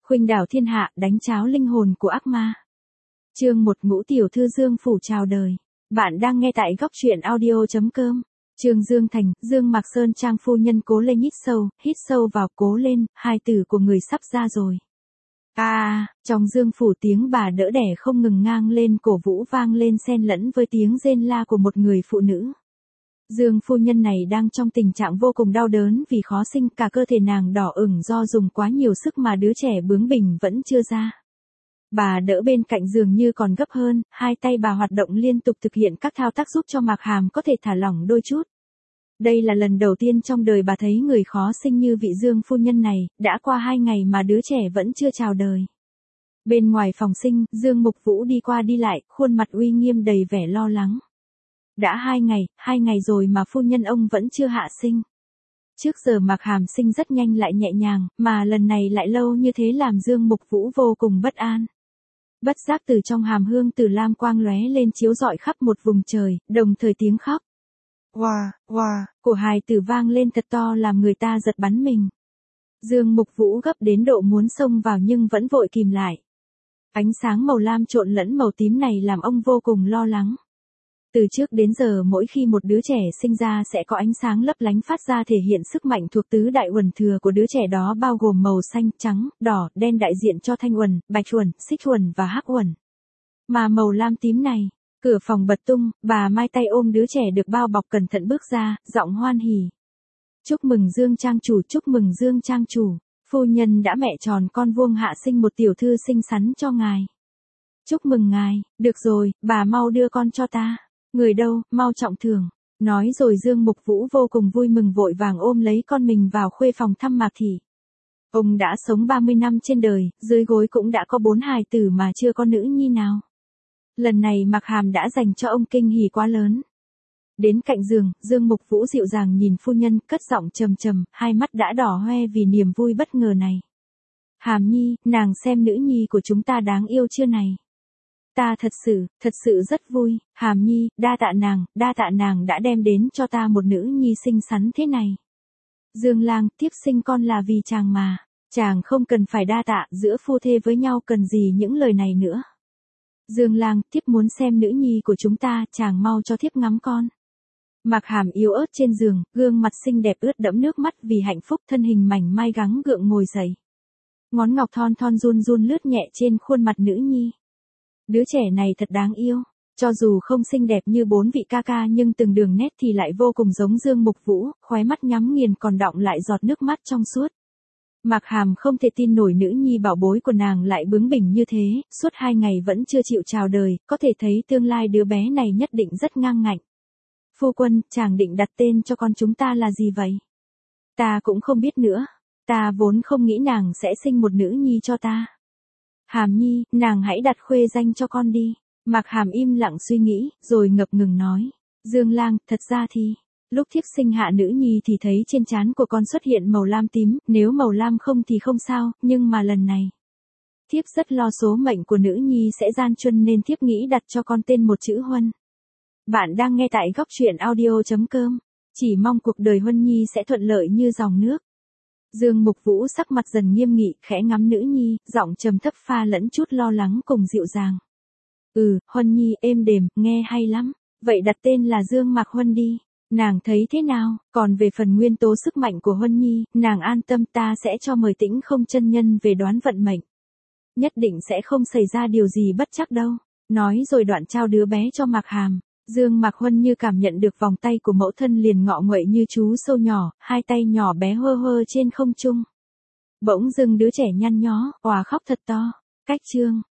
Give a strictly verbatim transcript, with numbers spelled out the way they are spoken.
Khuynh đảo thiên hạ, đánh cháo linh hồn của ác ma. Chương một Ngũ tiểu thư Dương Phủ chào đời. Bạn đang nghe tại góc truyện audio chấm com. Trương Dương Thành, Dương Mạc Sơn Trang phu nhân cố lên hít sâu, hít sâu vào, cố lên, hai tử của người sắp ra rồi. A, à, trong Dương Phủ tiếng bà đỡ đẻ không ngừng ngang lên, cổ vũ vang lên xen lẫn với tiếng rên la của một người phụ nữ. Dương phu nhân này đang trong tình trạng vô cùng đau đớn vì khó sinh, cả cơ thể nàng đỏ ửng do dùng quá nhiều sức mà đứa trẻ bướng bỉnh vẫn chưa ra. Bà đỡ bên cạnh giường như còn gấp hơn, hai tay bà hoạt động liên tục thực hiện các thao tác giúp cho Mạc Hàm có thể thả lỏng đôi chút. Đây là lần đầu tiên trong đời bà thấy người khó sinh như vị Dương phu nhân này, đã qua hai ngày mà đứa trẻ vẫn chưa chào đời. Bên ngoài phòng sinh, Dương Mục Vũ đi qua đi lại, khuôn mặt uy nghiêm đầy vẻ lo lắng. Đã hai ngày, hai ngày rồi mà phu nhân ông vẫn chưa hạ sinh. Trước giờ Mạc Hàm sinh rất nhanh lại nhẹ nhàng, mà lần này lại lâu như thế làm Dương Mục Vũ vô cùng bất an. Bất giác từ trong hàm hương tử lam quang lóe lên chiếu rọi khắp một vùng trời, đồng thời tiếng khóc. Oa, oa, của hài tử vang lên thật to làm người ta giật bắn mình. Dương Mục Vũ gấp đến độ muốn xông vào nhưng vẫn vội kìm lại. Ánh sáng màu lam trộn lẫn màu tím này làm ông vô cùng lo lắng. Từ trước đến giờ mỗi khi một đứa trẻ sinh ra sẽ có ánh sáng lấp lánh phát ra thể hiện sức mạnh thuộc tứ đại uẩn thừa của đứa trẻ đó, bao gồm màu xanh, trắng, đỏ, đen đại diện cho thanh uẩn, bạch uẩn, xích uẩn và hắc uẩn. Mà màu lam tím này, cửa phòng bật tung, bà Mai tay ôm đứa trẻ được bao bọc cẩn thận bước ra, giọng hoan hỉ. Chúc mừng Dương trang chủ, chúc mừng Dương trang chủ, phu nhân đã mẹ tròn con vuông hạ sinh một tiểu thư xinh xắn cho ngài. Chúc mừng ngài, được rồi, bà mau đưa con cho ta. Người đâu, mau trọng thưởng. Nói rồi Dương Mục Vũ vô cùng vui mừng vội vàng ôm lấy con mình vào khuê phòng thăm Mạc thị. Ông đã sống ba mươi năm trên đời, dưới gối cũng đã có bốn hài tử mà chưa có nữ nhi nào. Lần này Mạc Hàm đã dành cho ông kinh hỉ quá lớn. Đến cạnh giường, Dương Mục Vũ dịu dàng nhìn phu nhân, cất giọng trầm trầm, hai mắt đã đỏ hoe vì niềm vui bất ngờ này. Hàm nhi, nàng xem nữ nhi của chúng ta đáng yêu chưa này. Ta thật sự, thật sự rất vui, Hàm nhi, đa tạ nàng, đa tạ nàng đã đem đến cho ta một nữ nhi xinh xắn thế này. Dương lang, tiếp sinh con là vì chàng mà, chàng không cần phải đa tạ, giữa phu thê với nhau cần gì những lời này nữa. Dương lang, thiếp muốn xem nữ nhi của chúng ta, chàng mau cho thiếp ngắm con. Mạc Hàm yếu ớt trên giường, gương mặt xinh đẹp ướt đẫm nước mắt vì hạnh phúc, thân hình mảnh mai gắng gượng ngồi dậy. Ngón ngọc thon thon run run lướt nhẹ trên khuôn mặt nữ nhi. Đứa trẻ này thật đáng yêu, cho dù không xinh đẹp như bốn vị ca ca nhưng từng đường nét thì lại vô cùng giống Dương Mục Vũ, khóe mắt nhắm nghiền còn đọng lại giọt nước mắt trong suốt. Mạc Hàm không thể tin nổi nữ nhi bảo bối của nàng lại bướng bỉnh như thế, suốt hai ngày vẫn chưa chịu chào đời, có thể thấy tương lai đứa bé này nhất định rất ngang ngạnh. Phu quân, chàng định đặt tên cho con chúng ta là gì vậy? Ta cũng không biết nữa, ta vốn không nghĩ nàng sẽ sinh một nữ nhi cho ta. Hàm nhi, nàng hãy đặt khuê danh cho con đi. Mạc Hàm im lặng suy nghĩ, rồi ngập ngừng nói. Dương lang, thật ra thì, lúc thiếp sinh hạ nữ nhi thì thấy trên trán của con xuất hiện màu lam tím, nếu màu lam không thì không sao, nhưng mà lần này. Thiếp rất lo số mệnh của nữ nhi sẽ gian truân nên thiếp nghĩ đặt cho con tên một chữ Huân. Bạn đang nghe tại góc truyện audio chấm com. Chỉ mong cuộc đời Huân nhi sẽ thuận lợi như dòng nước. Dương Mục Vũ sắc mặt dần nghiêm nghị, khẽ ngắm nữ nhi, giọng trầm thấp pha lẫn chút lo lắng cùng dịu dàng. Ừ, Huân nhi, êm đềm, nghe hay lắm. Vậy đặt tên là Dương Mạc Huân đi. Nàng thấy thế nào? Còn về phần nguyên tố sức mạnh của Huân nhi, nàng an tâm, ta sẽ cho mời Tĩnh Không chân nhân về đoán vận mệnh. Nhất định sẽ không xảy ra điều gì bất trắc đâu. Nói rồi đoạn trao đứa bé cho Mạc Hàm. Dương Mạc Huân như cảm nhận được vòng tay của mẫu thân liền ngọ nguậy như chú sâu nhỏ, hai tay nhỏ bé hơ hơ trên không trung. Bỗng dưng đứa trẻ nhăn nhó, òa khóc thật to. Cách chương